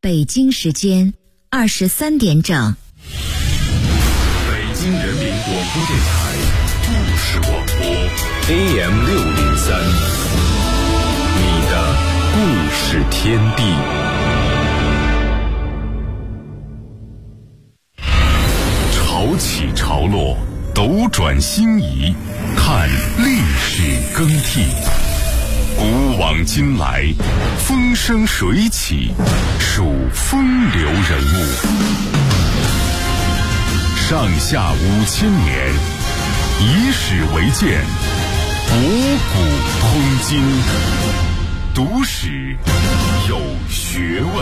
北京时间23点整。 北京人民广播电台故事广播 AM603，你的故事天地。潮起潮落，斗转星移，看历史更替。古往今来，风生水起，数风流人物。上下5000年，以史为鉴，博古通今，读史有学问。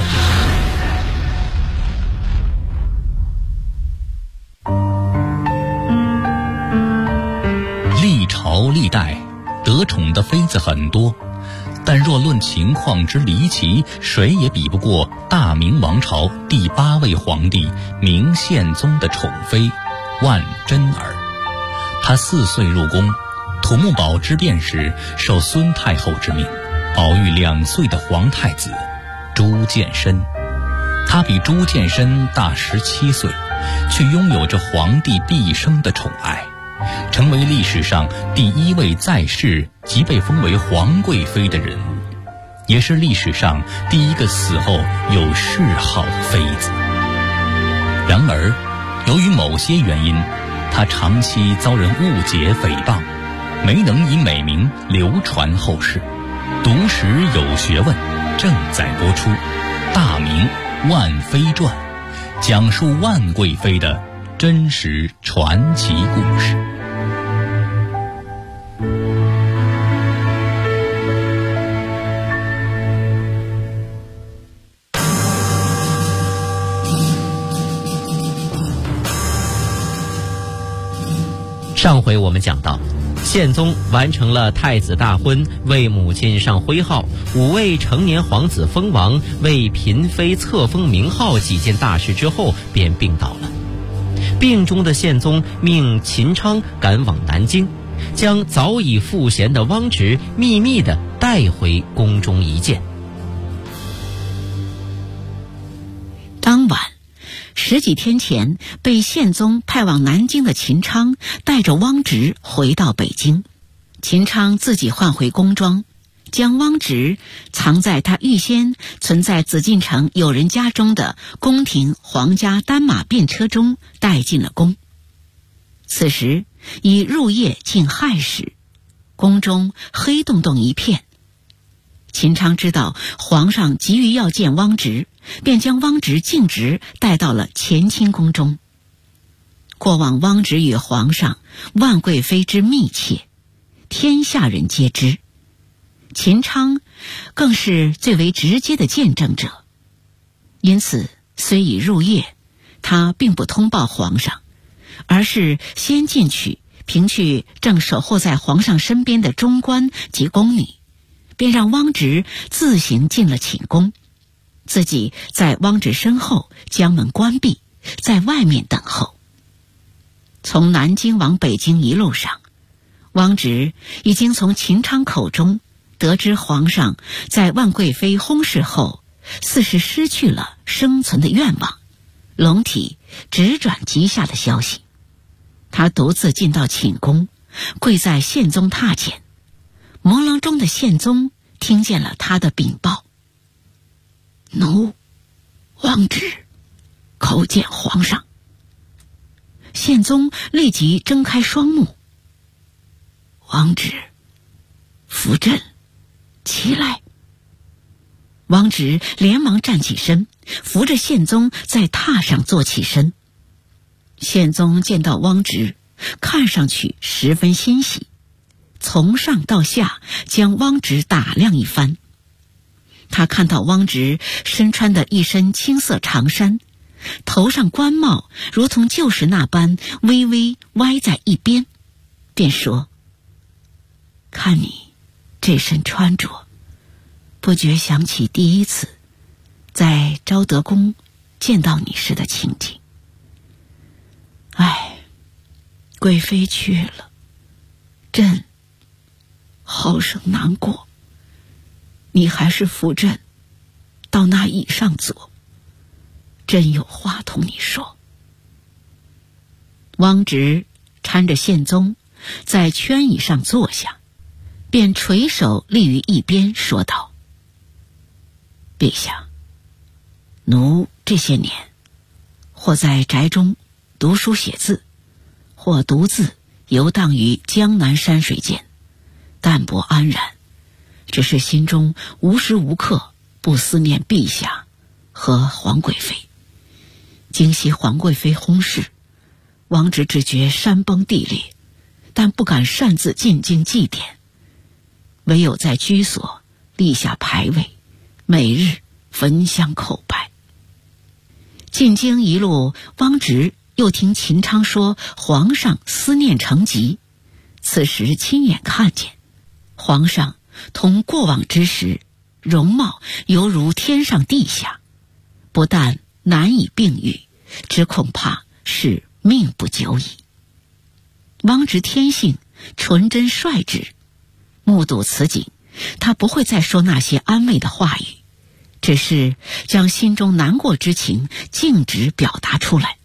历朝历代得宠的妃子很多，但若论情况之离奇，谁也比不过大明王朝第8位皇帝明宪宗的宠妃万贞儿。她4岁入宫，土木堡之变时受孙太后之命，保育2岁的皇太子朱见深。她比朱见深大17岁，却拥有着皇帝毕生的宠爱，成为历史上第1位在世即被封为皇贵妃的人物，也是历史上第1个死后有谥号的妃子。然而，由于某些原因，她长期遭人误解诽谤，没能以美名流传后世。读史有学问正在播出《大明万妃传》，讲述万贵妃的真实传奇故事。 上回我们讲到，宪宗完成了太子大婚，为母亲上徽号，5位成年皇子封王，为嫔妃册封名号几件大事之后，便病倒了。病中的宪宗命秦昌赶往南京，将早已赋闲的汪直秘密地带回宫中一见。 当晚10几天前被宪宗派往南京的秦昌带着汪直回到北京。秦昌自己换回宫装，将汪直藏在他预先存在紫禁城友人家中的宫廷皇家单马便车中带进了宫。此时已入夜近亥时，宫中黑洞洞一片。秦昌知道皇上急于要见汪直，便将汪直径直带到了乾清宫中。过往汪直与皇上、万贵妃之密切，天下人皆知，秦昌更是最为直接的见证者。因此虽已入夜，他并不通报皇上，而是先进去凭去正守候在皇上身边的中官及宫女，便让汪直自行进了寝宫，自己在汪直身后将门关闭，在外面等候。从南京往北京一路上，汪直已经从秦昌口中得知皇上在万贵妃薨逝后，似是失去了生存的愿望，龙体直转急下的消息。他独自进到寝宫，跪在宪宗榻前。朦胧中的宪宗听见了他的禀报：奴汪直叩见皇上。宪宗立即睁开双目：汪直，扶朕起来。汪直连忙站起身，扶着宪宗在榻上坐起身。宪宗见到汪直，看上去十分欣喜，从上到下将汪直打量一番。他看到汪直身穿的一身青色长衫，头上冠帽如同旧时那般微微歪在一边，便说：看你这身穿着，不觉想起第一次在昭德宫见到你时的情景。唉，贵妃去了，朕好生难过。你还是扶朕到那椅上坐， 真有话同你说。”汪直搀着宪宗在圈椅上坐下，便垂手立于一边，说道：“陛下，奴这些年或在宅中读书写字，或独自游荡于江南山水间，淡泊安然，只是心中无时无刻不思念陛下和皇贵妃。今夕皇贵妃薨逝，汪直只觉山崩地裂，但不敢擅自进京祭奠，唯有在居所立下牌位，每日焚香叩拜。”进京一路，汪直又听秦昌说皇上思念成疾，此时亲眼看见皇上同过往之时容貌犹如天上地下，不但难以并育，只恐怕是命不久矣。汪直天性纯真率直，目睹此景，他不会再说那些安慰的话语，只是将心中难过之情径直表达出来。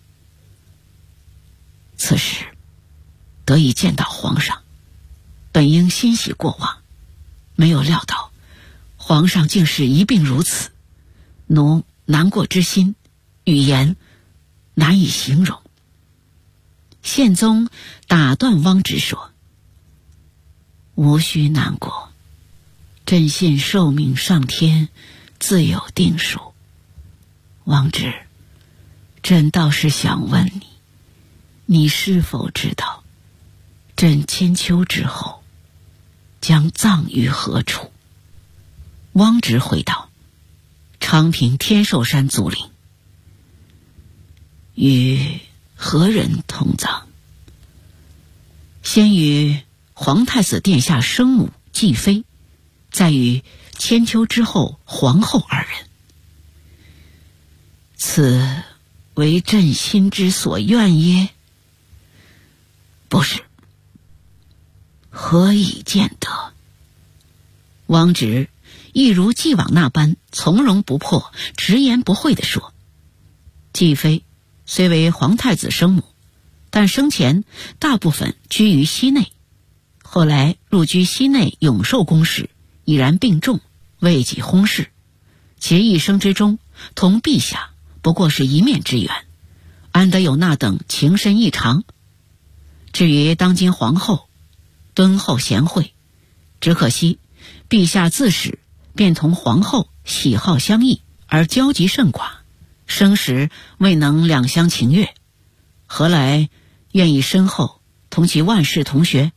此时得以见到皇上，本应欣喜过望，没有料到皇上竟是一病如此，奴难过之心语言难以形容。宪宗打断汪直说：“无需难过，朕信寿命上天自有定数。汪直，朕倒是想问你，你是否知道朕千秋之后将葬于何处？”汪直回道：“昌平天寿山祖陵。”“与何人同葬？”“先与皇太子殿下生母继妃，再与千秋之后皇后二人。”“此为朕心之所愿耶？”“不是。”“何以见得？”汪直一如既往那般从容不迫、直言不讳地说：“继妃虽为皇太子生母，但生前大部分居于西内，后来入居西内永寿宫时，已然病重，未及薨逝。其一生之中同陛下不过是一面之缘，安得有那等情深意长？至于当今皇后，敦厚贤惠，只可惜陛下自始便同皇后喜好相异，而交集甚寡，生时未能两相情悦，何来愿意身后同其万世同学？”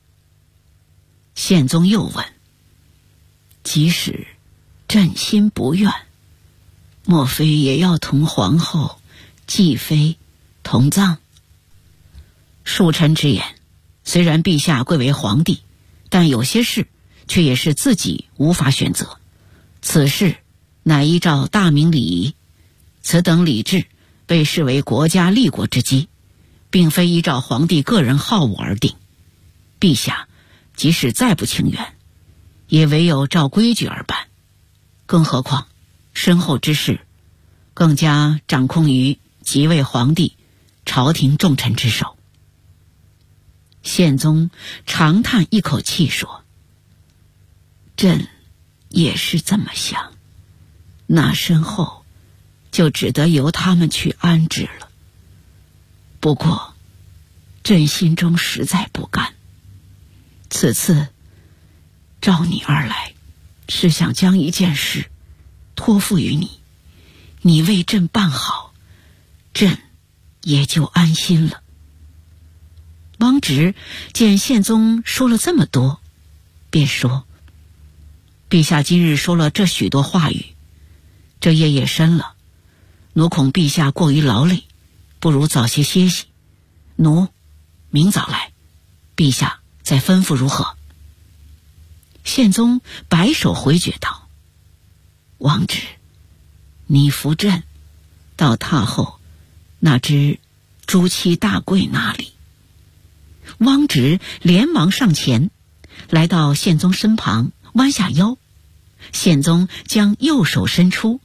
宪宗又问：“即使朕心不愿，莫非也要同皇后、继妃同葬？”恕臣直言，虽然陛下贵为皇帝，但有些事却也是自己无法选择。此事乃依照大明礼仪，此等礼制被视为国家立国之基，并非依照皇帝个人好恶而定。陛下即使再不情愿，也唯有照规矩而办。更何况身后之事更加掌控于即位皇帝、朝廷重臣之手。宪宗长叹一口气说：“朕也是这么想，那身后就只得由他们去安置了。不过朕心中实在不甘，此次召你而来，是想将一件事托付于你，你为朕办好，朕也就安心了。”汪直见宪宗说了这么多，便说：“陛下今日说了这许多话语，这夜也深了，奴恐陛下过于劳累，不如早些歇息。奴明早来，陛下再吩咐如何？”宪宗摆手回绝道：“汪直，你扶朕到榻后那只朱漆大柜那里。”汪直连忙上前，来到宪宗身旁，弯下腰。宪宗将右手伸出，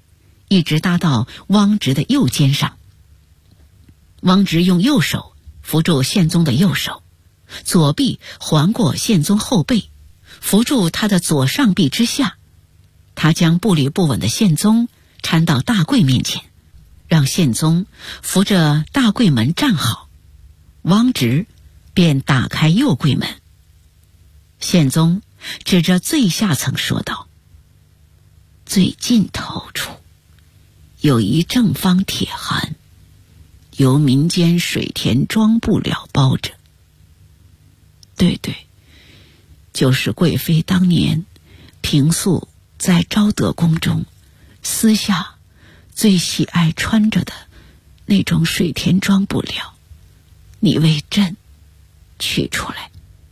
一直搭到汪直的右肩上。汪直用右手扶住宪宗的右手，左臂环过宪宗后背，扶住他的左上臂之下。他将步履不稳的宪宗搀到大柜面前，让宪宗扶着大柜门站好。汪直便打开右柜门。宪宗指着最下层说道：最尽头处有一正方铁函，由民间水田装布料包着。对，就是贵妃当年平素在昭德宫中私下最喜爱穿着的那种水田装布料，你为朕取出来。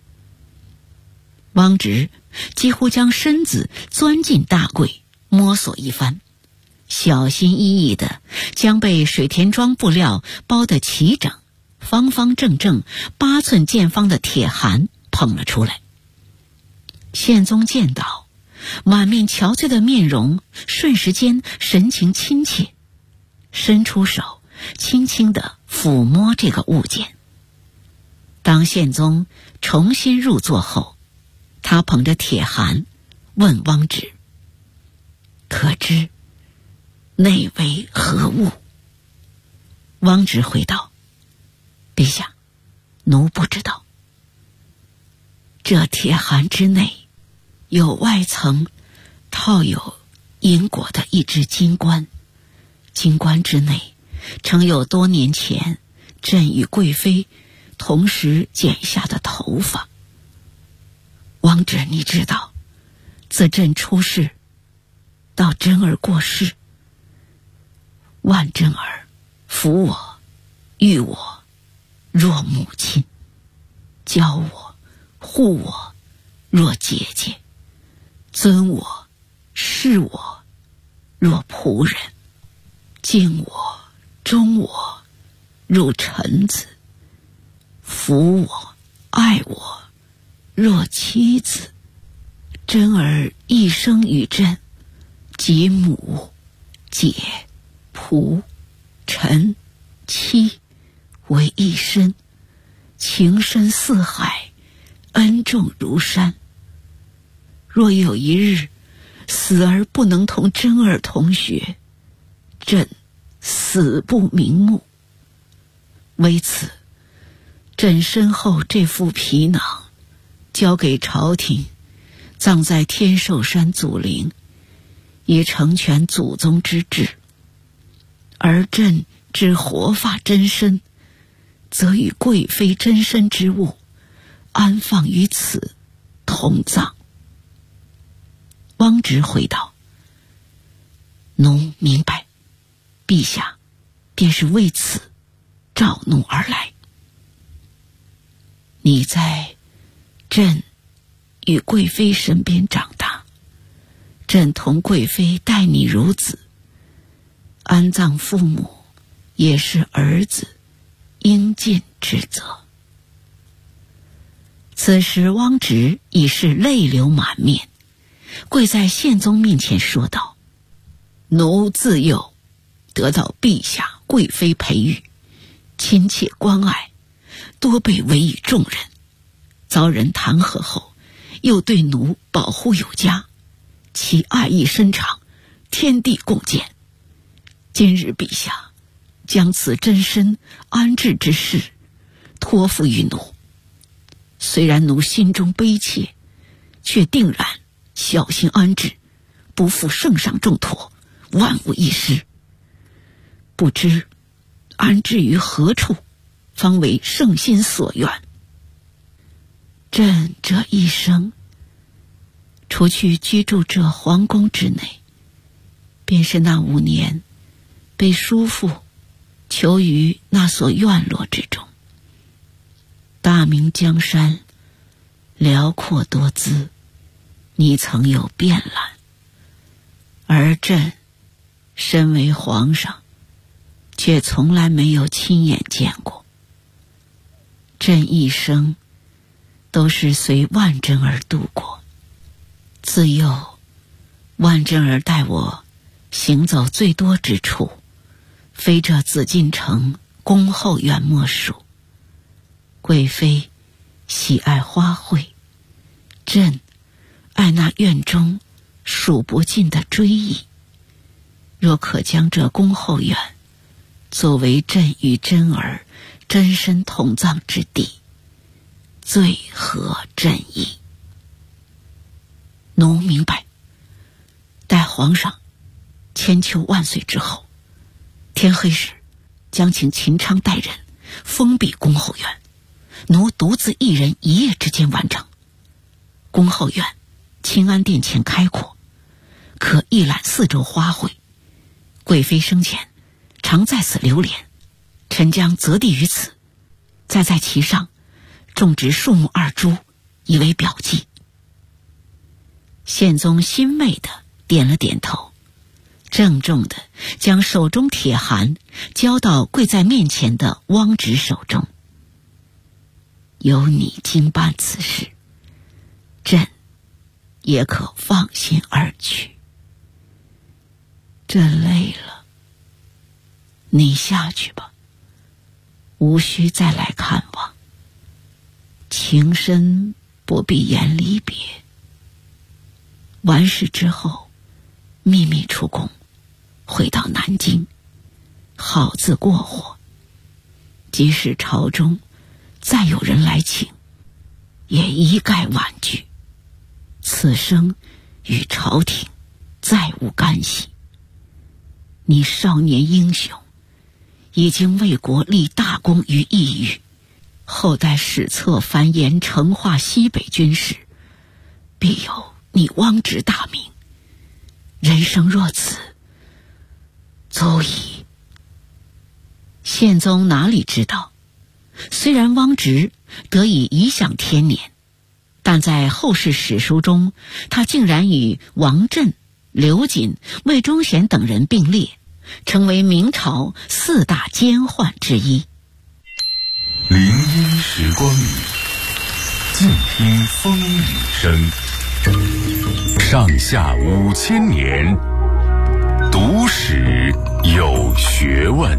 汪直几乎将身子钻进大柜，摸索一番，小心翼翼地将被水田装布料包得齐整、方方正正8寸见方的铁函捧了出来。宪宗见到，满面憔悴的面容瞬时间神情亲切，伸出手轻轻地抚摸这个物件。当宪宗重新入座后，他捧着铁函问汪直：可知内为何物？汪直回道：陛下，奴不知道。这铁函之内有外层套有银果的一只金冠，金冠之内盛有多年前朕与贵妃同时剪下的头发。汪直，你知道，自朕出世到真儿过世，万真儿抚我育我若母亲，教我护我若姐姐，尊我视我若仆人，敬我忠我如臣子，服我爱我若妻子。真儿一生与朕及母姐仆臣妻为一身，情深似海，恩重如山。若有一日死而不能同真儿同学，朕死不瞑目。为此，朕身后这副皮囊交给朝廷，葬在天寿山祖陵，以成全祖宗之志。而朕之活发真身，则与贵妃真身之物安放于此，同葬。汪直回道：奴明白，陛下便是为此召奴而来。你在朕与贵妃身边长大，朕同贵妃待你如子，安葬父母也是儿子应尽之责。此时汪直已是泪流满面，跪在宪宗面前说道：奴自幼得到陛下贵妃培育，亲切关爱，多被委以重任，遭人弹劾后又对奴保护有加，其爱意深长，天地共鉴。今日陛下将此真身安置之事托付于奴，虽然奴心中悲切，却定然小心安置，不负圣上重托，万无一失。不知安置于何处，方为圣心所愿。朕这一生，除去居住这皇宫之内，便是那5年被叔父囚于那所院落之中。大明江山辽阔多姿，你曾有遍览，而朕身为皇上，却从来没有亲眼见过。朕一生都是随万真儿度过，自幼万真儿带我行走最多之处，非这紫禁城宫后院莫属。贵妃喜爱花卉，朕爱那院中数不尽的追忆。若可将这宫后院作为朕与真儿真身同葬之地，最合朕意。奴明白，待皇上千秋万岁之后，天黑时将请秦昌带人封闭宫后院，奴独自一人一夜之间完成。宫后院清安殿前开阔，可一览四周花卉。贵妃生前常在此流连，臣将择地于此，再在其上种植树木2株，以为表记。宪宗欣慰地点了点头，郑重地将手中铁函交到跪在面前的汪直手中。有你经办此事，朕也可放心而去。朕累了，你下去吧，无需再来看望。情深不必言离别。完事之后，秘密出宫，回到南京，好自过活。即使朝中再有人来请，也一概婉拒。此生与朝廷再无干系。你少年英雄，已经为国立大功于异域，后代史册繁言成化西北军事，必有你汪直大名。人生若此，足矣。宪宗哪里知道，虽然汪直得以颐享天年，但在后世史书中，他竟然与王振、刘瑾、魏忠贤等人并列，成为明朝4大奸宦之一。 林荫时光里，静听风雨声。上下5000年，读史有学问。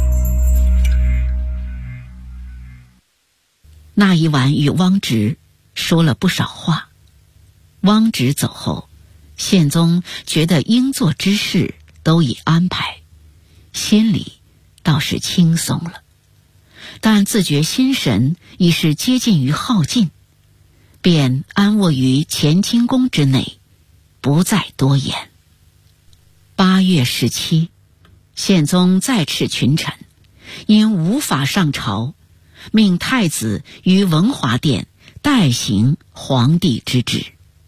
那一晚与汪直说了不少话。汪直走后，宪宗觉得应做之事都已安排，心里倒是轻松了，但自觉心神已是接近于耗尽，便安卧于乾清宫之内，不再多言。8月17，宪宗再斥群臣，因无法上朝，命太子于文华殿代行皇帝之职。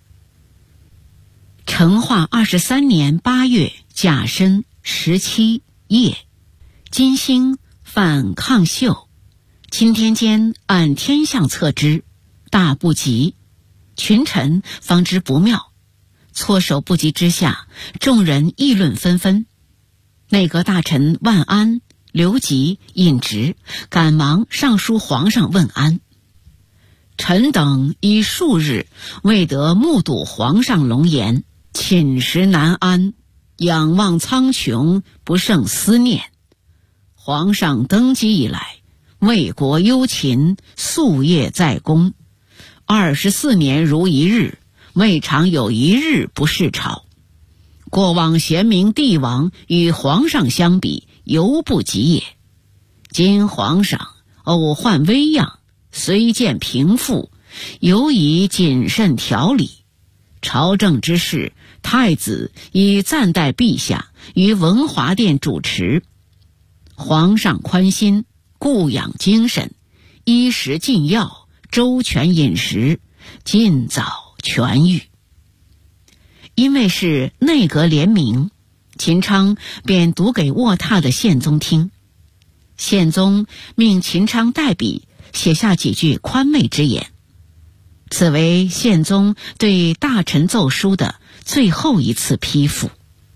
成化23年8月甲申17夜，金星犯抗秀，钦天监按天象测之，大不吉。群臣方知不妙，措手不及之下，众人议论纷纷。内阁大臣万安、刘吉、尹直赶忙上书皇上问安。臣等已数日未得目睹皇上龙颜，寝食难安，仰望苍穹，不胜思念。皇上登基以来，为国忧勤，夙夜在宫，24年如一日，未尝有一日不视朝。过往贤明帝王与皇上相比，犹不及也。今皇上偶患危恙，虽见平复，犹以谨慎调理。朝政之事，太子已暂代陛下于文华殿主持。皇上宽心，固养精神，衣食进药，周全饮食，尽早痊愈。因为是内阁联名，秦昌便读给卧榻的宪宗听。宪宗命秦昌代笔写下几句宽慰之言，此为宪宗对大臣奏书的最后一次批复。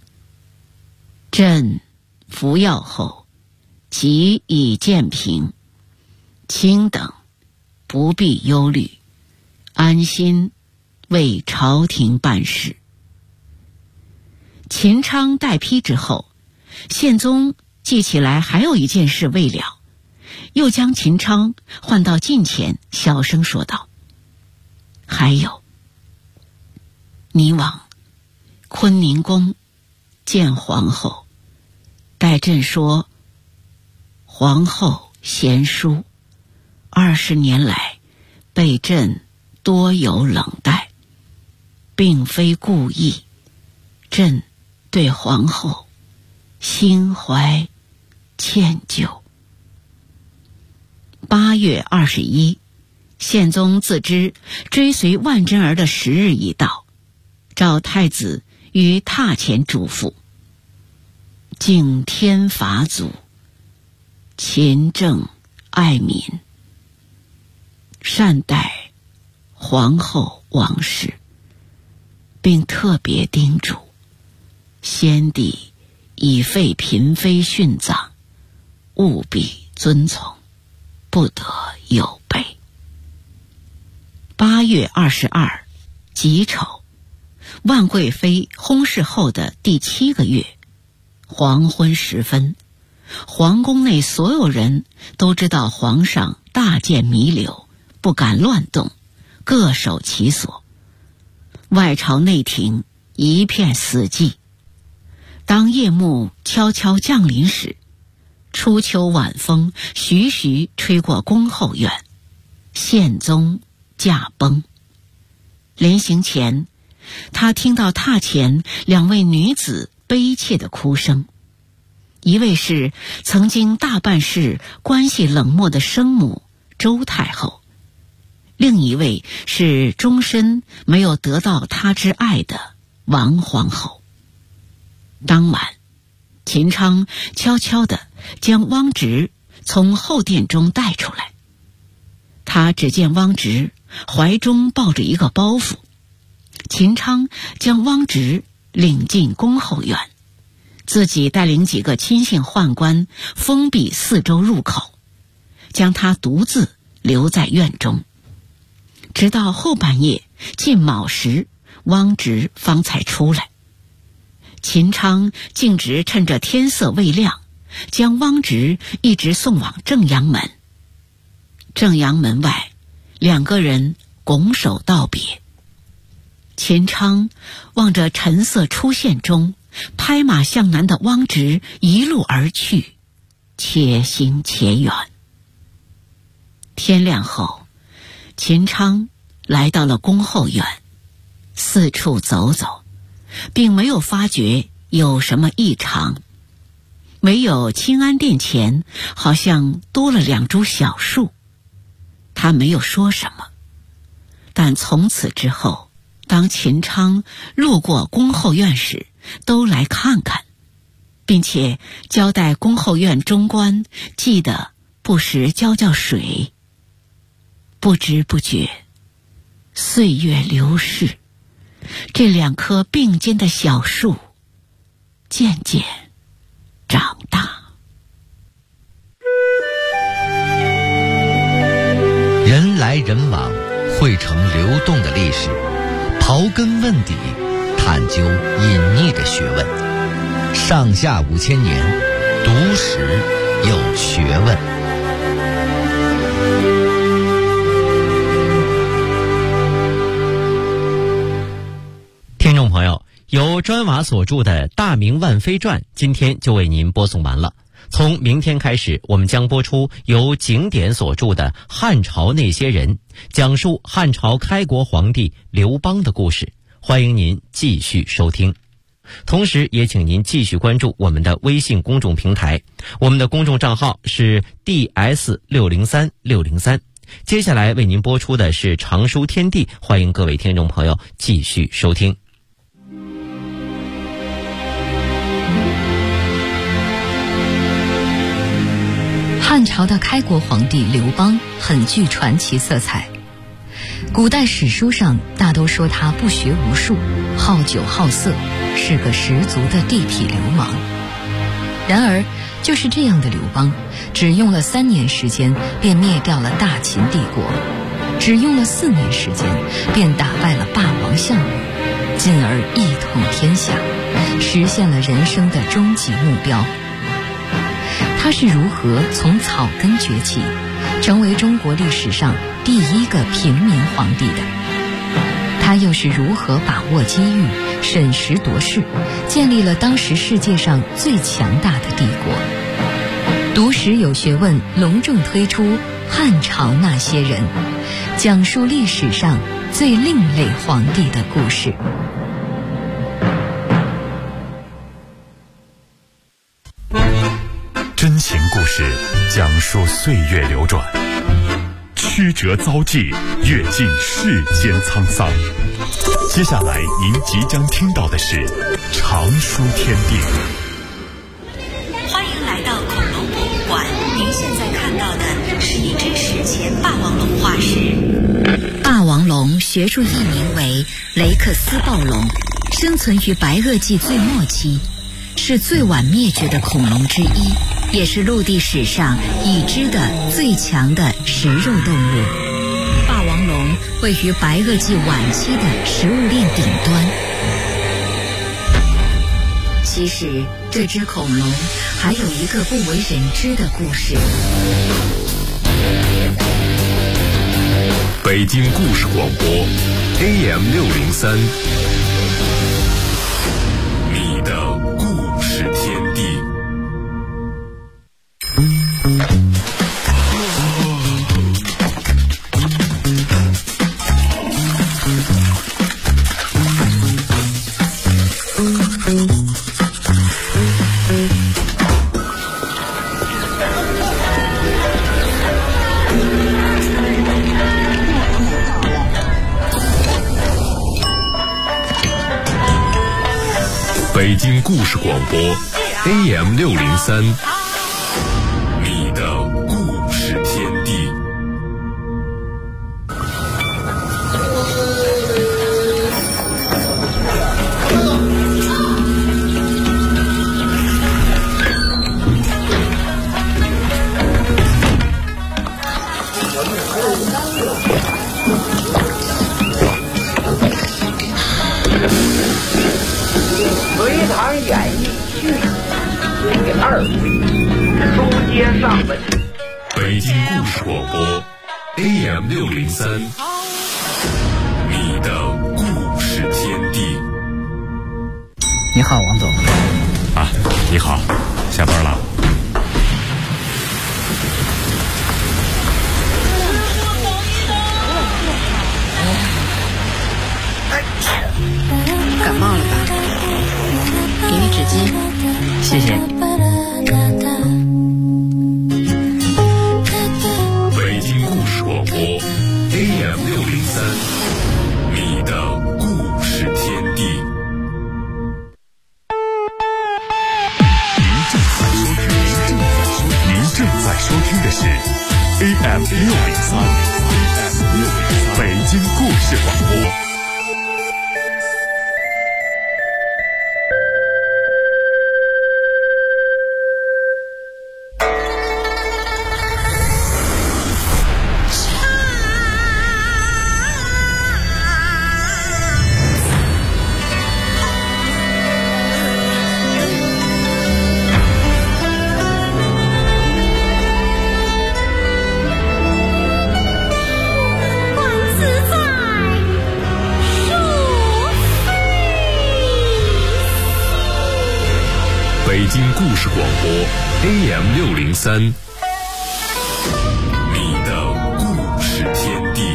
朕服药后即已见平，卿等不必忧虑，安心为朝廷办事。 秦昌待批之后，宪宗记起来还有一件事未了，又将秦昌唤到近前，小声说道：还有，你往坤宁宫见皇后，待朕说，皇后贤淑，20年来被朕多有冷待，并非故意，朕对皇后心怀歉疚。8月21，宪宗自知追随万贞儿的时日已到，召太子于榻前嘱咐：敬天法祖，勤政爱民，善待皇后王氏，并特别叮嘱先帝已废嫔妃殉葬，务必遵从，不得有悖。8月22，己丑，万贵妃薨逝后的第7个月，黄昏时分，皇宫内所有人都知道皇上大箭弥留，不敢乱动，各守其所。外朝内廷一片死寂。当夜幕悄悄降临时，初秋晚风徐徐吹过宫后院，宪宗驾崩。临行前，他听到榻前2位女子悲切的哭声，一位是曾经大半世关系冷漠的生母周太后，另一位是终身没有得到他之爱的王皇后。当晚，秦昌悄悄地将汪直从后殿中带出来。他只见汪直怀中抱着一个包袱，秦昌将汪直领进宫后院，自己带领几个亲信宦官封闭4周入口，将他独自留在院中。直到后半夜近卯时，汪直方才出来。秦昌径直趁着天色未亮，将汪直一直送往正阳门。正阳门外，2个人拱手道别。秦昌望着晨色出现中拍马向南的汪直一路而去，且行且远。天亮后，秦昌来到了宫后院，四处走走，并没有发觉有什么异常。唯有清安殿前好像多了2株小树。他没有说什么，但从此之后，当秦昌路过宫后院时，都来看看，并且交代宫后院中官记得不时浇水。不知不觉，岁月流逝，这2棵并肩的小树渐渐长大。 人来人往，汇成流动的历史，刨根问底，探究隐匿的学问。上下5000年，读史有学问。 听众朋友，由砖瓦所著的《大明万妃传》今天就为您播送完了。从明天开始，我们将播出由景典所著的《汉朝那些人》，讲述汉朝开国皇帝刘邦的故事。欢迎您继续收听。同时也请您继续关注我们的微信公众平台，我们的公众账号是 DS603603。接下来为您播出的是常书天地，欢迎各位听众朋友继续收听。 汉朝的开国皇帝刘邦很具传奇色彩，古代史书上大都说他不学无术，好酒好色，是个十足的地痞流氓。然而就是这样的刘邦，只用了3年时间便灭掉了大秦帝国，只用了4年时间便打败了霸王项羽， 进而一统天下，实现了人生的终极目标。他是如何从草根崛起，成为中国历史上第一个平民皇帝的？他又是如何把握机遇，审时度势，建立了当时世界上最强大的帝国？读史有学问隆重推出汉朝那些人，讲述历史上最另类皇帝的故事。 真情故事讲述岁月流转，曲折遭际，阅尽世间沧桑。接下来您即将听到的是常书天地。 欢迎来到恐龙博物馆，您现在看到的是一只史前霸王龙化石。霸王龙学术译名为雷克斯暴龙，生存于白垩纪最末期，是最晚灭绝的恐龙之一，也是陆地史上已知的最强的食肉动物。霸王龙位于白垩纪晚期的食物链顶端。其实这只恐龙还有一个不为人知的故事。 北京故事广播 AM603， 你的故事天地。北京故事广播 AM603， 你的故事天地。 隋唐演义续第2回，书接上文。 北京故事广播 AM603， 你的故事天地。 你好，王总。 啊，你好，下班了。 感冒了吧？给你纸巾。 谢谢。 北京故事广播 AM603， 你的故事天地。您正在收听的是 AM603， 北京故事广播。北京故事广播 AM603， 你的故事天地。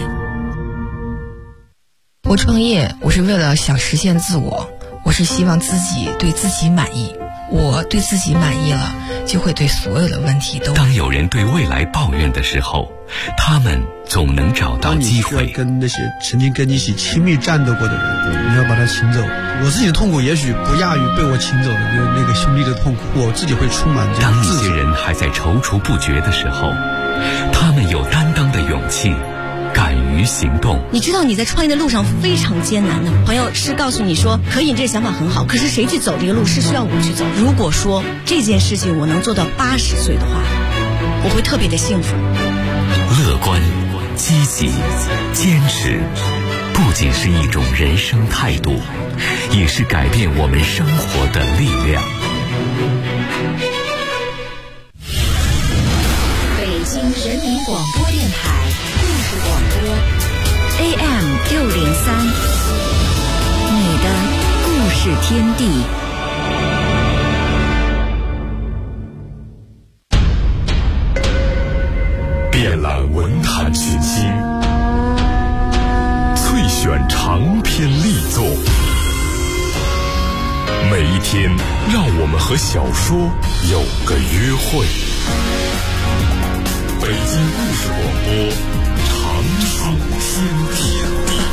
我创业，我是为了想实现自我，我是希望自己对自己满意。我对自己满意了，就会对所有的问题都。 当有人对未来抱怨的时候，他们总能找到机会。 当你需要跟那些曾经跟你一起亲密战斗过的人，你要把他请走。我自己的痛苦也许不亚于被我请走的那个兄弟的痛苦，我自己会充满这当一自责。 些人还在踌躇不决的时候，他们有担当的勇气，敢于行动。 你知道你在创业的路上非常艰难的，朋友是告诉你说可以，你这个想法很好，可是谁去走这个路是需要我去走。如果说这件事情我能做到80岁的话，我会特别的幸福。 乐观、积极、坚持，不仅是一种人生态度， 也是改变我们生活的力量。 北京人民广播电台故事广播 AM603，你的故事天地。 遍览文坛群星，萃选长篇力作。每一天，让我们和小说有个约会。北京故事广播，长寿天地。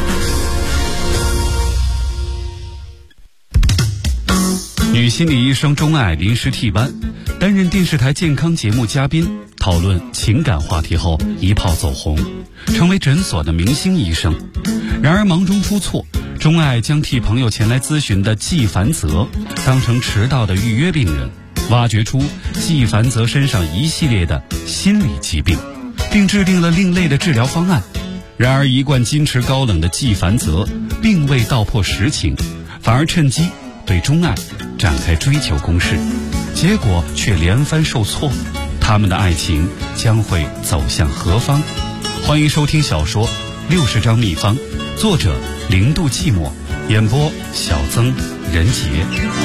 女心理医生钟爱临时替班，担任电视台健康节目嘉宾，讨论情感话题后一炮走红，成为诊所的明星医生。然而忙中出错，钟爱将替朋友前来咨询的季凡泽当成迟到的预约病人，挖掘出季凡泽身上一系列的心理疾病，并制定了另类的治疗方案。然而一贯矜持高冷的季凡泽并未道破实情，反而趁机对钟爱展开追求攻势，结果却连番受挫。他们的爱情将会走向何方？欢迎收听小说《60张秘方》，作者0度寂寞，演播小曾、任杰。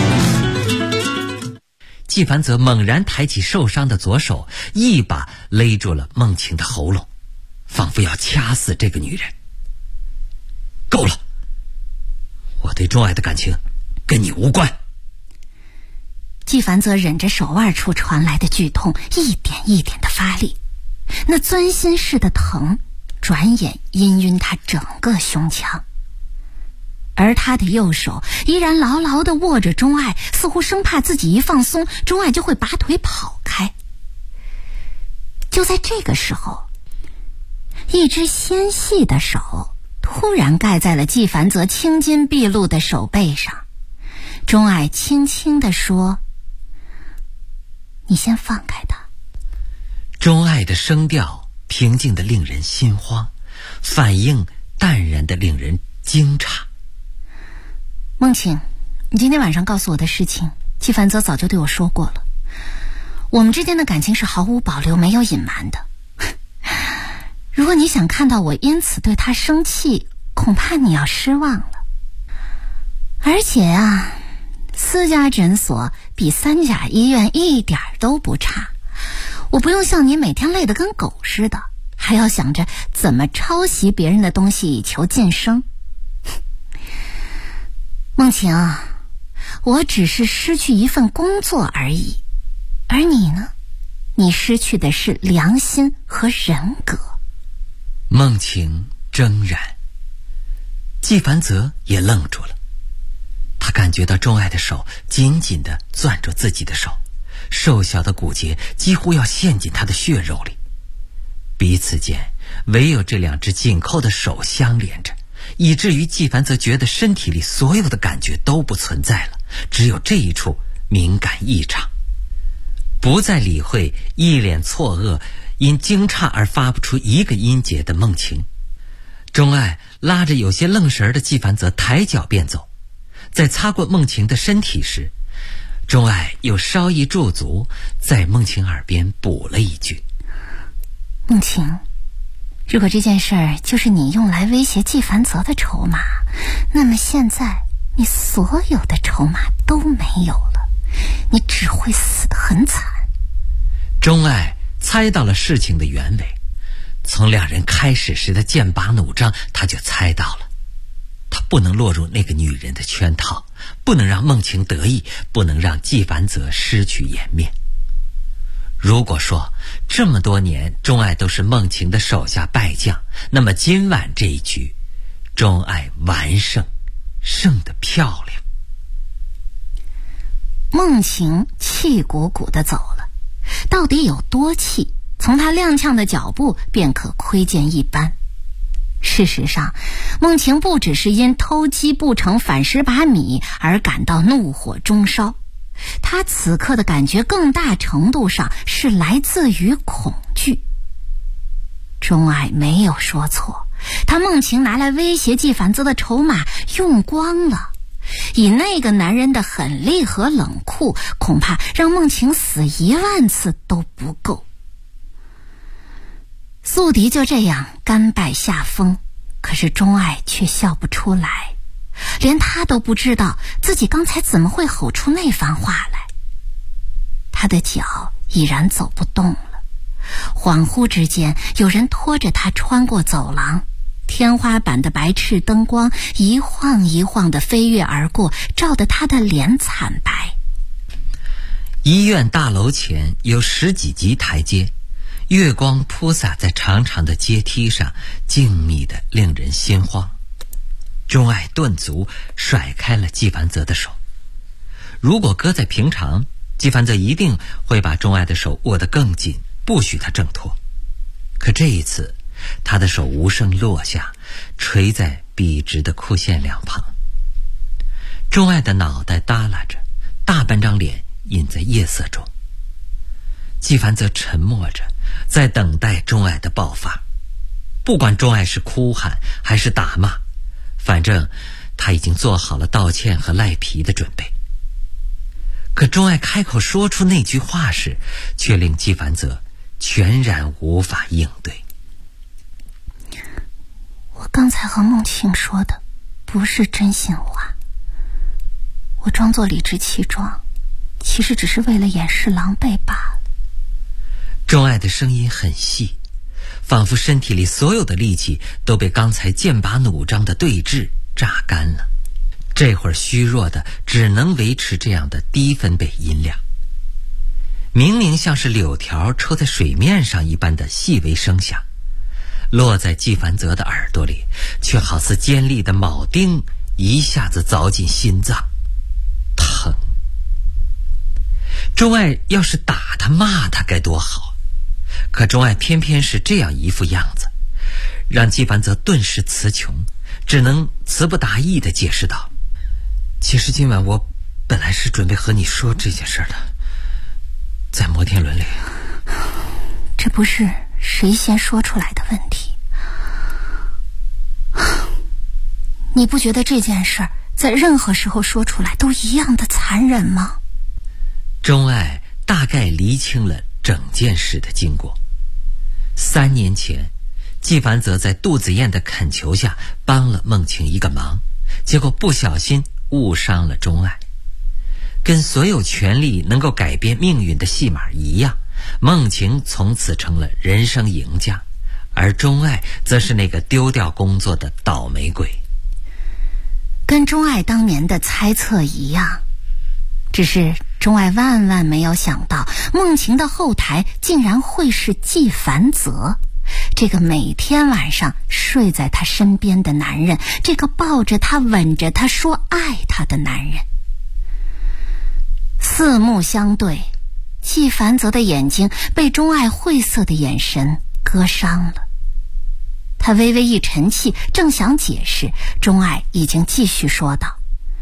季凡泽猛然抬起受伤的左手，一把勒住了梦晴的喉咙，仿佛要掐死这个女人。够了，我对钟爱的感情跟你无关。 季凡泽忍着手腕处传来的剧痛，一点一点的发力，那钻心似的疼转眼氤氲他整个胸腔，而他的右手依然牢牢地握着钟爱，似乎生怕自己一放松，钟爱就会拔腿跑开。就在这个时候，一只纤细的手突然盖在了季凡泽青筋毕露的手背上。钟爱轻轻地说：“你先放开他。” 钟爱的声调平静的令人心慌，反应淡然的令人惊诧。 梦晴，你今天晚上告诉我的事情，季凡泽早就对我说过了。我们之间的感情是毫无保留，没有隐瞒的。如果你想看到我因此对他生气，恐怕你要失望了。而且啊，私家诊所比3甲医院一点都不差，我不用像你每天累得跟狗似的，还要想着怎么抄袭别人的东西以求晋升。梦晴，我只是失去一份工作而已，而你呢？你失去的是良心和人格。 梦晴怔然，季凡泽也愣住了。他感觉到钟爱的手紧紧地攥住自己的手，瘦小的骨节几乎要陷进他的血肉里。彼此间唯有这两只紧扣的手相连着，以至于季凡泽觉得身体里所有的感觉都不存在了，只有这一处敏感异常。不再理会一脸错愕因惊诧而发不出一个音节的梦晴，钟爱拉着有些愣神的季凡泽抬脚便走。在擦过梦晴的身体时，钟爱又稍一驻足，在梦晴耳边补了一句：“ 梦晴，如果这件事儿就是你用来威胁季凡泽的筹码，那么现在你所有的筹码都没有了，你只会死得很惨。” 钟爱猜到了事情的原委，从两人开始时的剑拔弩张，他就猜到了。他不能落入那个女人的圈套，不能让梦晴得意，不能让季凡泽失去颜面。如果说这么多年钟爱都是梦晴的手下败将，那么今晚这一局，钟爱完胜，胜得漂亮。 梦晴气鼓鼓地走了，到底有多气，从她踉跄的脚步便可窥见一斑。事实上，梦晴不只是因偷鸡不成反蚀把米而感到怒火中烧，她此刻的感觉更大程度上是来自于恐惧。钟爱没有说错，他梦晴拿来威胁季凡泽的筹码用光了， 以那个男人的狠厉和冷酷，恐怕让梦晴死10000次都不够。宿敌就这样甘拜下风，可是钟爱却笑不出来，连他都不知道自己刚才怎么会吼出那番话来。他的脚已然走不动了，恍惚之间，有人拖着他穿过走廊，天花板的白炽灯光一晃一晃地飞跃而过，照得他的脸惨白。 医院大楼前有10几级台阶，月光铺洒在长长的阶梯上，静谧的令人心慌。钟爱顿足甩开了纪梵泽的手。如果搁在平常，纪梵泽一定会把钟爱的手握得更紧，不许他挣脱。可这一次，他的手无声落下，垂在笔直的裤线两旁。钟爱的脑袋耷拉着，大半张脸隐在夜色中。纪梵泽沉默着，在等待钟爱的爆发。不管钟爱是哭喊还是打骂，反正他已经做好了道歉和赖皮的准备。可钟爱开口说出那句话时，却令纪梵泽全然无法应对。 我刚才和梦晴说的不是真心话，我装作理直气壮，其实只是为了掩饰狼狈罢了。 钟爱的声音很细，仿佛身体里所有的力气都被刚才剑拔弩张的对峙榨干了，这会儿虚弱的只能维持这样的低分贝音量。明明像是柳条抽在水面上一般的细微声响，落在纪梵泽的耳朵里，却好似尖利的铆钉一下子凿进心脏，疼。钟爱要是打他骂他该多好，可钟爱偏偏是这样一副样子，让纪梵泽顿时词穷，只能词不达意地解释道：其实今晚我本来是准备和你说这件事的，在摩天轮里。 这不是谁先说出来的问题。你不觉得这件事在任何时候说出来都一样的残忍吗？ 钟爱大概厘清了整件事的经过。3年前，纪梵泽在杜子燕的恳求下帮了梦晴一个忙，结果不小心误伤了钟爱。跟所有权力能够改变命运的戏码一样，梦晴从此成了人生赢家，而钟爱则是那个丢掉工作的倒霉鬼。 跟钟爱当年的猜测一样，只是钟爱万万没有想到，梦晴的后台竟然会是纪梵泽，这个每天晚上睡在他身边的男人，这个抱着他吻着他说爱他的男人。四目相对，纪梵泽的眼睛被钟爱晦涩的眼神割伤了。他微微一沉气，正想解释，钟爱已经继续说道：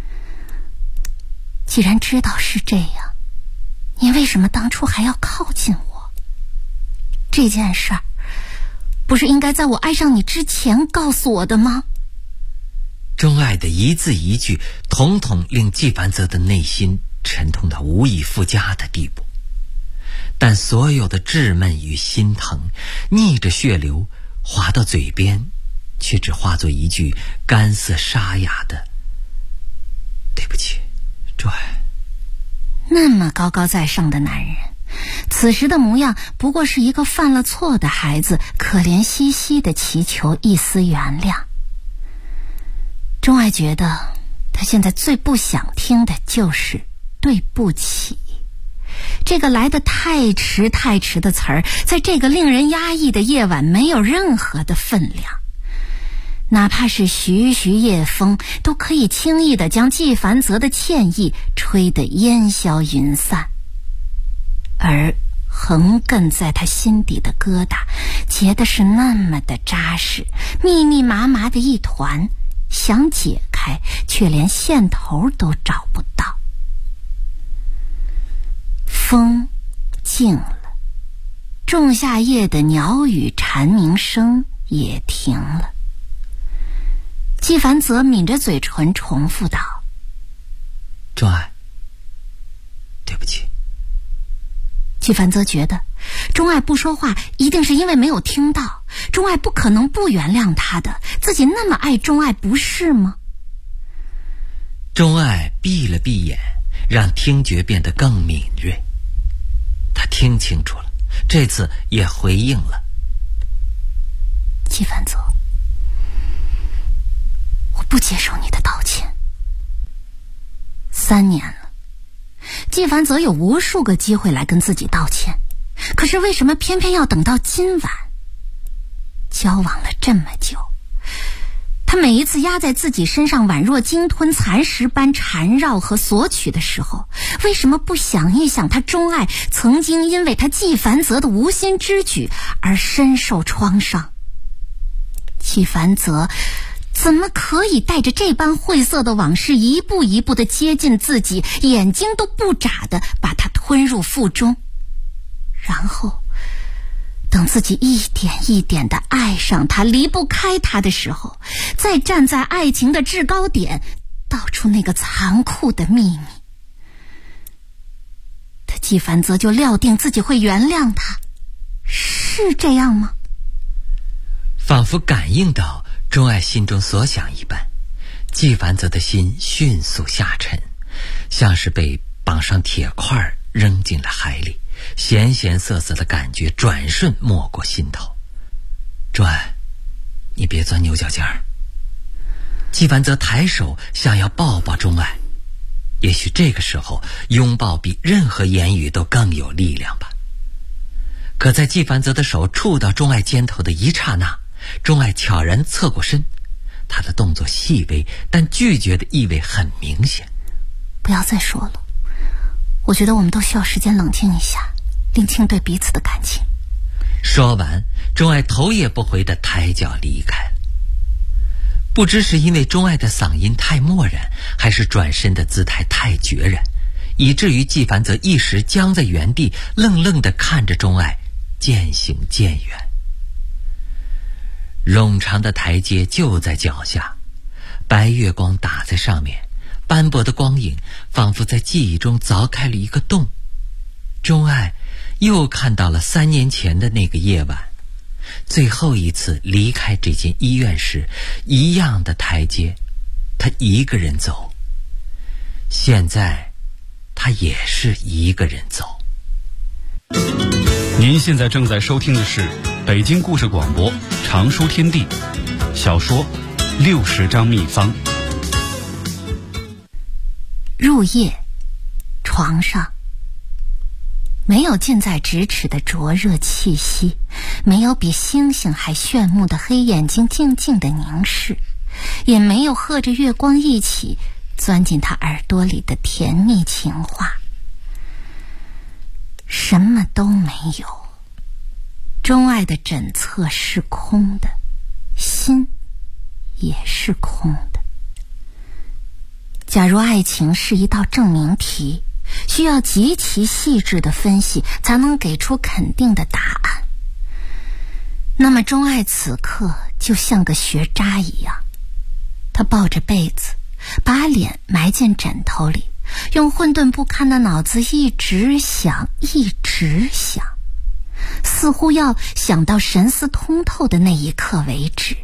既然知道是这样，你为什么当初还要靠近我？这件事儿不是应该在我爱上你之前告诉我的吗？ 钟爱的一字一句统统令纪梵泽的内心沉痛到无以复加的地步，但所有的稚闷与心疼逆着血流滑到嘴边，却只化作一句干涩沙哑的对不起，钟爱。 那么高高在上的男人，此时的模样不过是一个犯了错的孩子，可怜兮兮地祈求一丝原谅。钟爱觉得他现在最不想听的就是对不起，这个来得太迟太迟的词儿，在这个令人压抑的夜晚没有任何的分量。哪怕是徐徐夜风，都可以轻易地将纪梵泽的歉意吹得烟消云散，而横亘在他心底的疙瘩结的是那么的扎实，密密麻麻的一团，想解开却连线头都找不到。风静了，仲夏夜的鸟语蝉鸣声也停了。纪梵泽抿着嘴唇重复道： 钟爱，对不起。 纪凡泽觉得钟爱不说话一定是因为没有听到，钟爱不可能不原谅他的，自己那么爱钟爱，不是吗？ 钟爱闭了闭眼，让听觉变得更敏锐。他听清楚了，这次也回应了。 纪凡泽，我不接受你的道歉。3年了，纪凡泽有无数个机会来跟自己道歉，可是为什么偏偏要等到今晚？交往了这么久，他每一次压在自己身上宛若鲸吞蚕食般缠绕和索取的时候，为什么不想一想他钟爱曾经因为他纪凡泽的无心之举而深受创伤？纪凡泽怎么可以带着这般晦涩的往事一步一步地接近自己，眼睛都不眨地把他吞入腹中，然后等自己一点一点地爱上他，离不开他的时候，再站在爱情的制高点道出那个残酷的秘密。他纪凡泽就料定自己会原谅他，是这样吗？ 仿佛感应到钟爱心中所想一般，纪凡泽的心迅速下沉，像是被绑上铁块扔进了海里，咸咸涩涩的感觉转瞬没过心头。钟爱，你别钻牛角尖儿。纪凡泽抬手想要抱抱钟爱，也许这个时候拥抱比任何言语都更有力量吧。可在纪凡泽的手触到钟爱肩头的一刹那，钟爱悄然侧过身，他的动作细微，但拒绝的意味很明显。 不要再说了，我觉得我们都需要时间冷静一下，拎清对彼此的感情。 说完，钟爱头也不回地抬脚离开了。不知是因为钟爱的嗓音太漠然，还是转身的姿态太决然，以至于纪凡泽一时僵在原地，愣愣地看着钟爱渐行渐远。冗长的台阶就在脚下，白月光打在上面，斑驳的光影仿佛在记忆中凿开了一个洞。钟爱又看到了3年前的那个夜晚，最后一次离开这间医院时，一样的台阶，他一个人走。现在他也是一个人走。 您现在正在收听的是北京故事广播常书天地小说60张秘方。 入夜，床上没有近在咫尺的灼热气息，没有比星星还炫目的黑眼睛静静的凝视，也没有和着月光一起钻进他耳朵里的甜蜜情话，什么都没有。钟爱的枕侧是空的，心也是空的。假如爱情是一道证明题，需要极其细致的分析才能给出肯定的答案，那么钟爱此刻就像个学渣一样，他抱着被子，把脸埋进枕头里，用混沌不堪的脑子一直想，一直想，似乎要想到神思通透的那一刻为止。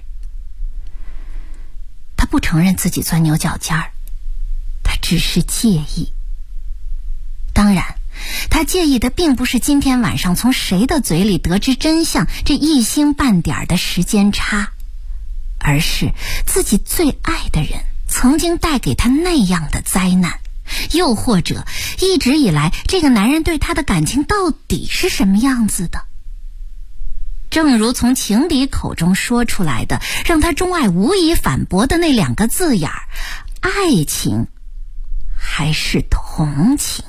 他不承认自己钻牛角尖儿，他只是介意。当然，他介意的并不是今天晚上从谁的嘴里得知真相这一星半点的时间差，而是自己最爱的人曾经带给他那样的灾难，又或者一直以来这个男人对他的感情到底是什么样子的。正如从情敌口中说出来的，让他钟爱无以反驳的那2个字眼儿，爱情还是同情。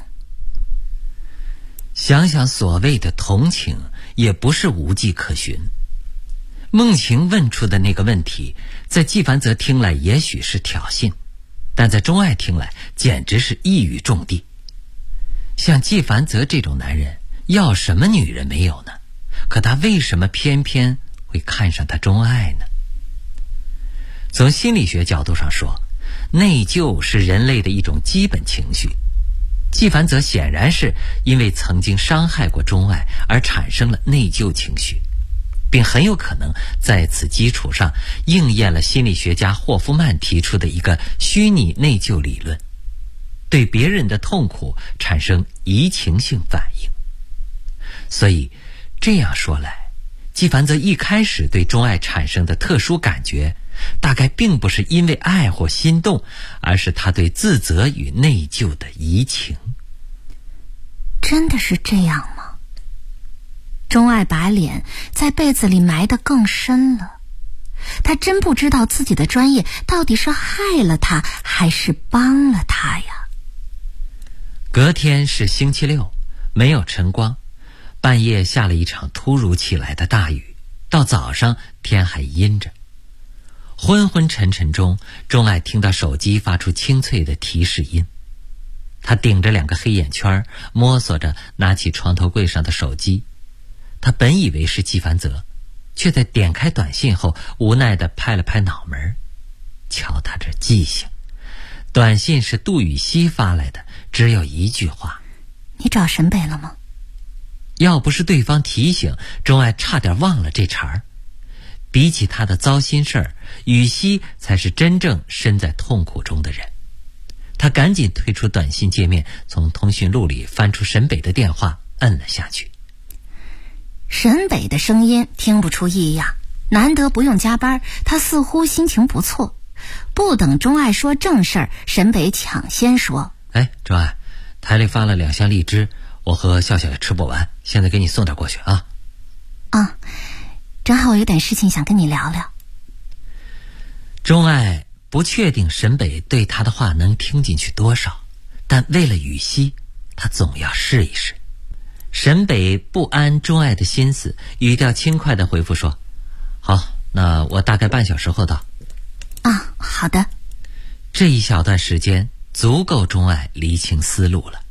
想想所谓的同情也不是无迹可寻。梦晴问出的那个问题，在纪凡泽听来也许是挑衅，但在钟爱听来简直是一语中的。像纪凡泽这种男人，要什么女人没有呢？可他为什么偏偏会看上他钟爱呢？从心理学角度上说， 内疚是人类的一种基本情绪。纪梵泽显然是因为曾经伤害过钟爱而产生了内疚情绪，并很有可能在此基础上应验了心理学家霍夫曼提出的一个虚拟内疚理论，对别人的痛苦产生移情性反应。所以这样说来，纪梵泽一开始对钟爱产生的特殊感觉，大概并不是因为爱或心动，而是他对自责与内疚的移情。 真的是这样吗？钟爱把脸在被子里埋得更深了，他真不知道自己的专业到底是害了他还是帮了他呀。 隔天是星期六，没有晨光，半夜下了一场突如其来的大雨，到早上天还阴着。昏昏沉沉中，钟爱听到手机发出清脆的提示音。他顶着2个黑眼圈，摸索着拿起床头柜上的手机。他本以为是纪梵泽，却在点开短信后无奈地拍了拍脑门。瞧他这记性，短信是杜雨熙发来的，只有一句话： 你找沈北了吗？ 要不是对方提醒，钟爱差点忘了这茬儿。比起他的糟心事儿，雨熙才是真正身在痛苦中的人。他赶紧退出短信界面，从通讯录里翻出沈北的电话，摁了下去。 沈北的声音听不出异样，难得不用加班，他似乎心情不错。不等钟爱说正事儿，沈北抢先说： 钟爱，台里发了2箱荔枝，我和笑笑也吃不完，现在给你送点过去啊。 正好我有点事情想跟你聊聊。 钟爱不确定沈北对他的话能听进去多少，但为了雨熙，他总要试一试。沈北不安钟爱的心思，语调轻快地回复说：好，那我大概半小时后到。 好的。 这一小段时间足够钟爱厘清思路了。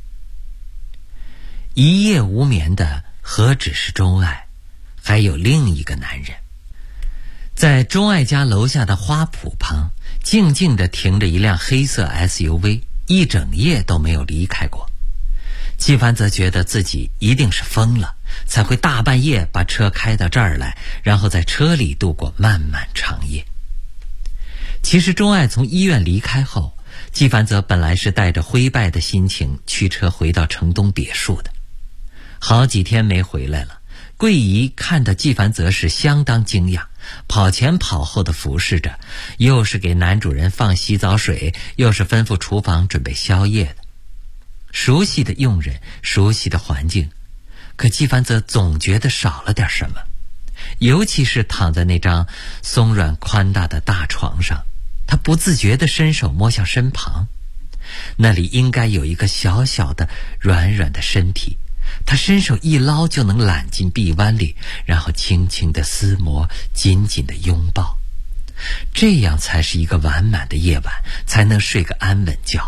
一夜无眠的何止是钟爱，还有另一个男人。在钟爱家楼下的花圃旁，静静地停着一辆黑色 SUV， 一整夜都没有离开过。纪梵泽觉得自己一定是疯了，才会大半夜把车开到这儿来，然后在车里度过漫漫长夜。其实钟爱从医院离开后，纪梵泽本来是带着灰败的心情驱车回到城东别墅的。好几天没回来了，桂姨看到纪梵泽是相当惊讶，跑前跑后的服侍着，又是给男主人放洗澡水，又是吩咐厨房准备宵夜的。熟悉的佣人，熟悉的环境，可纪梵泽总觉得少了点什么。尤其是躺在那张松软宽大的大床上，他不自觉地伸手摸向身旁，那里应该有一个小小的软软的身体，他伸手一捞就能揽进臂弯里，然后轻轻地撕磨，紧紧地拥抱。这样才是一个完满的夜晚，才能睡个安稳觉。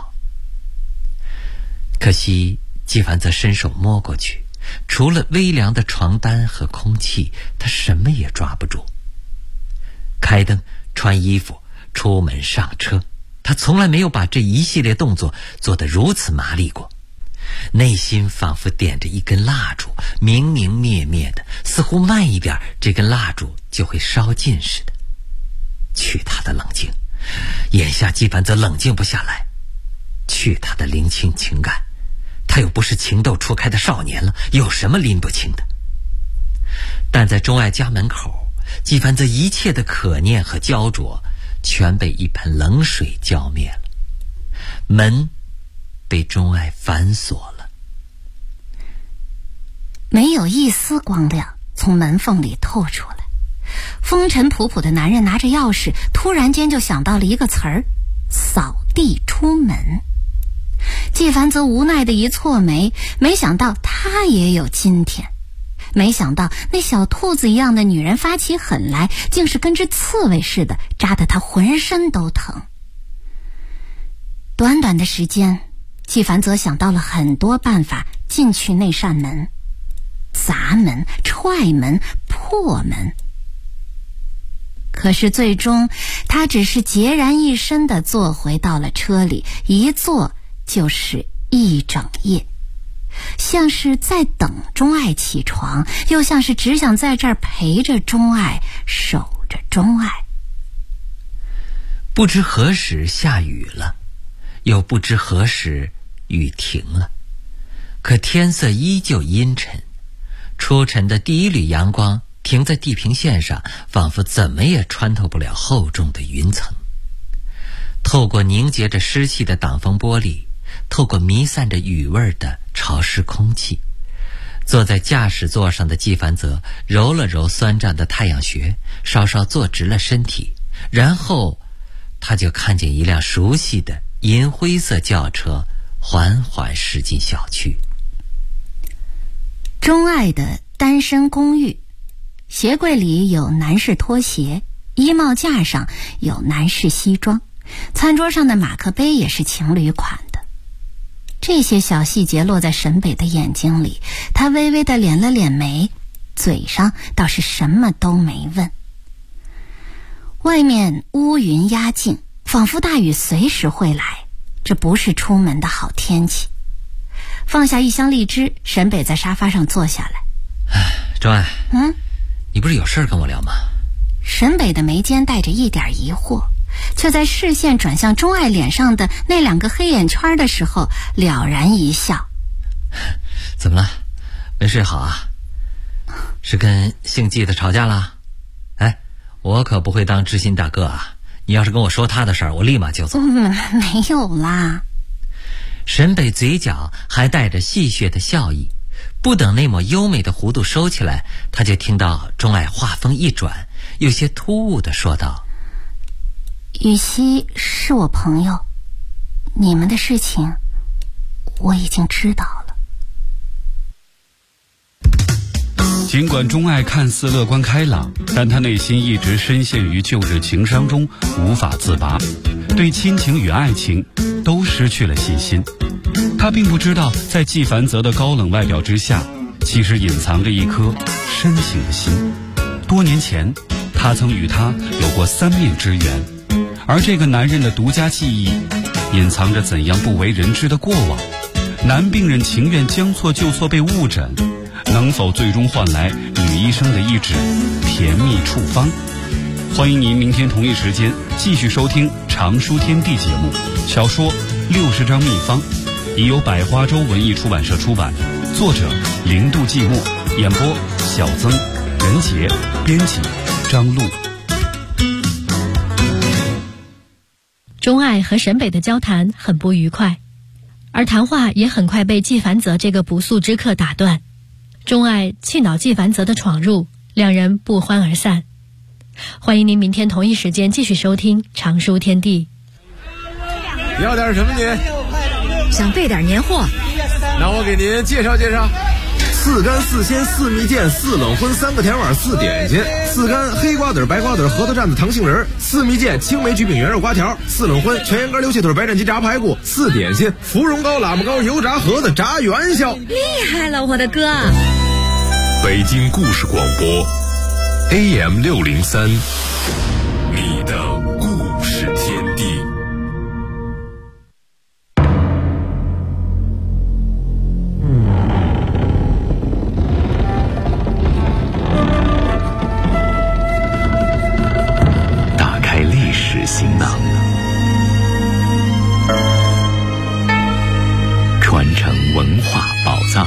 可惜纪梵泽伸手摸过去，除了微凉的床单和空气，他什么也抓不住。开灯，穿衣服，出门，上车，他从来没有把这一系列动作做得如此麻利过。内心仿佛点着一根蜡烛，明明灭灭的，似乎慢一点这根蜡烛就会烧尽似的。去他的冷静，眼下纪梵泽冷静不下来。去他的灵清情感，他又不是情窦初开的少年了，有什么拎不清的？但在钟爱家门口，纪梵泽一切的可念和焦灼全被一盆冷水浇灭了。门被钟爱反锁了， 没有一丝光亮从门缝里透出来。风尘仆仆的男人拿着钥匙，突然间就想到了一个词儿：扫地出门。纪梵泽无奈的一蹙眉，没想到他也有今天，没想到那小兔子一样的女人发起狠来，竟是跟只刺猬似的，扎得他浑身都疼。短短的时间，纪梵泽想到了很多办法进去那扇门，砸门、踹门、破门。 可是最终他只是孑然一身地坐回到了车里，一坐就是一整夜，像是在等钟爱起床，又像是只想在这儿陪着钟爱，守着钟爱。 不知何时下雨了，又不知何时雨停了，可天色依旧阴沉，初晨的第一缕阳光停在地平线上，仿佛怎么也穿透不了厚重的云层。透过凝结着湿气的挡风玻璃，透过弥散着雨味的潮湿空气，坐在驾驶座上的纪梵泽揉了揉酸胀的太阳穴，稍稍坐直了身体，然后他就看见一辆熟悉的银灰色轿车缓缓驶进小区。 钟爱的单身公寓，鞋柜里有男士拖鞋，衣帽架上有男士西装，餐桌上的马克杯也是情侣款的。这些小细节落在沈北的眼睛里，他微微地敛了敛眉，嘴上倒是什么都没问。外面乌云压境，仿佛大雨随时会来，这不是出门的好天气。放下一箱荔枝，沈北在沙发上坐下来。 钟爱，你不是有事跟我聊吗？ 沈北的眉间带着一点疑惑，却在视线转向钟爱脸上的那2个黑眼圈的时候了然一笑。 怎么了？没睡好啊？是跟姓纪的吵架了？哎，我可不会当知心大哥啊，你要是跟我说他的事儿，我立马就走。 没有啦。 沈北嘴角还带着戏谑的笑意，不等那抹优美的弧度收起来，他就听到钟爱话锋一转，有些突兀地说道： 雨熙是我朋友，你们的事情我已经知道了。 尽管钟爱看似乐观开朗，但他内心一直深陷于旧日情伤中无法自拔，对亲情与爱情都失去了信心。他并不知道，在纪梵泽的高冷外表之下，其实隐藏着一颗深情的心。多年前，他曾与他有过3面之缘，而这个男人的独家记忆，隐藏着怎样不为人知的过往。男病人情愿将错就错被误诊，能否最终换来女医生的一纸甜蜜处方？欢迎您明天同一时间继续收听常书天地节目，小说60张秘方，已由百花洲文艺出版社出版，作者零度寂寞，演播小曾、任杰，编辑张璐。 钟爱和沈北的交谈很不愉快，而谈话也很快被纪梵泽这个不速之客打断。钟爱气恼纪梵泽的闯入，两人不欢而散。欢迎您明天同一时间继续收听常书天地。 要点什么您？ 想备点年货。 那我给您介绍介绍：4干4鲜4蜜饯4冷荤3个甜碗4点心，4干黑瓜子白瓜子核桃蘸子糖杏仁，4蜜饯青梅焗饼圆肉瓜条，4冷荤全羊肝溜蟹腿白斩鸡炸排骨，4点心芙蓉糕喇嘛糕油炸盒子炸元宵。 厉害了，我的哥！ 北京故事广播 AM603， 你的故事天地。 打开历史行囊，传承文化宝藏。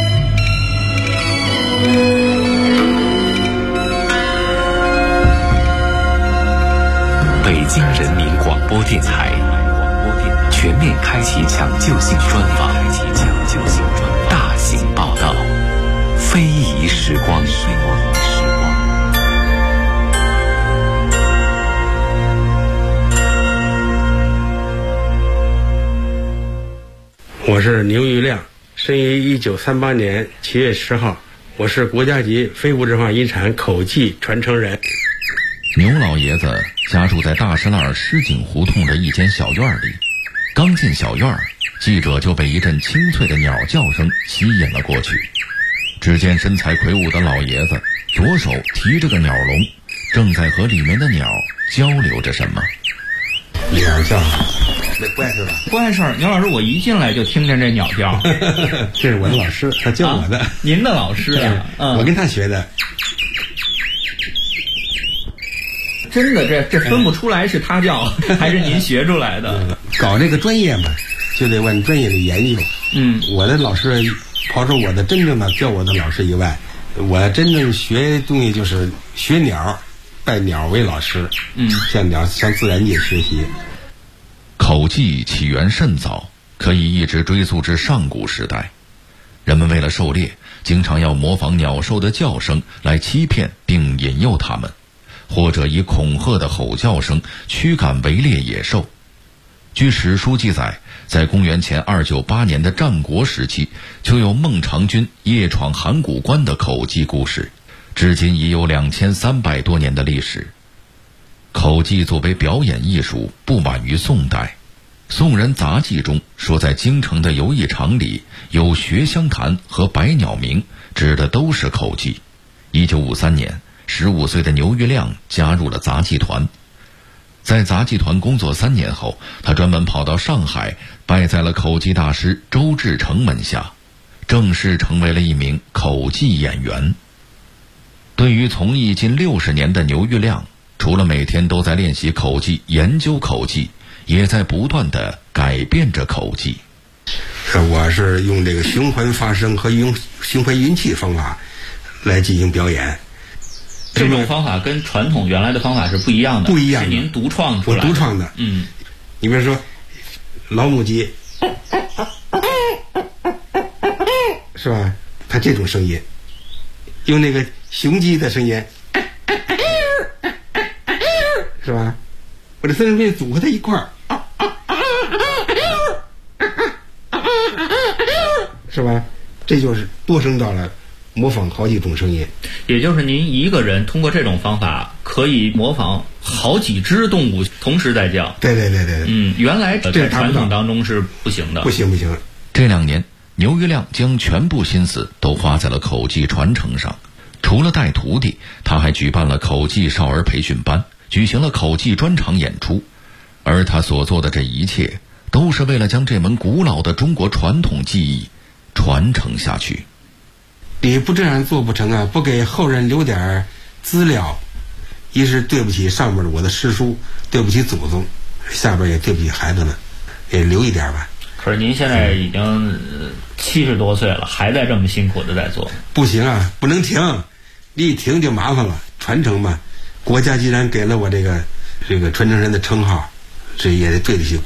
北京人民广播电台全面开启抢救性专访，大型报道，非遗时光。 我是牛玉亮，生于1938年7月10号，我是国家级非物质文化遗产口技传承人。 牛老爷子家住在大石栏石井胡同的一间小院里，刚进小院，记者就被一阵清脆的鸟叫声吸引了过去。只见身材魁梧的老爷子左手提着个鸟笼， 正在和里面的鸟交流着什么。 鸟叫，那不碍事吧？ 不碍事。牛老师，我一进来就听见这鸟叫。 这是我的老师，他教我的。 您的老师呀？ 我跟他学的。 真的，这分不出来是他叫还是您学出来的。 搞这个专业嘛，就得往专业里研究。我的老师，刨出我的真正的教我的老师以外，我真正学东西就是学鸟，拜鸟为老师。向自然界学习。 口技起源甚早，可以一直追溯至上古时代。人们为了狩猎，经常要模仿鸟兽的叫声来欺骗并引诱它们，或者以恐吓的吼叫声驱赶围猎野兽。据史书记载，在公元前298年的战国时期，就有孟尝君夜闯函谷关的口技故事，至今已有2300多年的历史。口技作为表演艺术，不晚于宋代。宋人杂记中说，在京城的游艺场里有学香坛和百鸟鸣，指的都是口技。1953年，15岁的牛玉亮加入了杂技团。在杂技团工作3年后，他专门跑到上海，拜在了口技大师周志成门下，正式成为了一名口技演员。对于从艺近60年的牛玉亮，除了每天都在练习口技、研究口技，也在不断地改变着口技。 我是用这个循环发声和用循环运气方法来进行表演。 这种方法跟传统原来的方法是不一样的， 不一样的， 是您独创出来的。 我独创的。你比如说老母鸡，是吧？它这种声音，用那个雄鸡的声音，是吧？我这三声组合在一块儿，是吧？这就是多声道了，模仿好几种声音。 也就是您一个人通过这种方法可以模仿好几只动物同时在叫。 对。 原来在传统当中是不行的。 不行。 这2年，牛玉亮将全部心思都花在了口技传承上。除了带徒弟，他还举办了口技少儿培训班，举行了口技专场演出。而他所做的这一切，都是为了将这门古老的中国传统技艺传承下去。 你不这样做不成啊！不给后人留点资料，一是对不起上面的我的师叔，对不起祖宗，下边也对不起孩子们，也留一点吧。 可是您现在已经70多岁了，还在这么辛苦的在做。 不行啊，不能停，你一停就麻烦了。传承嘛，国家既然给了我这个传承人的称号，这也得对得起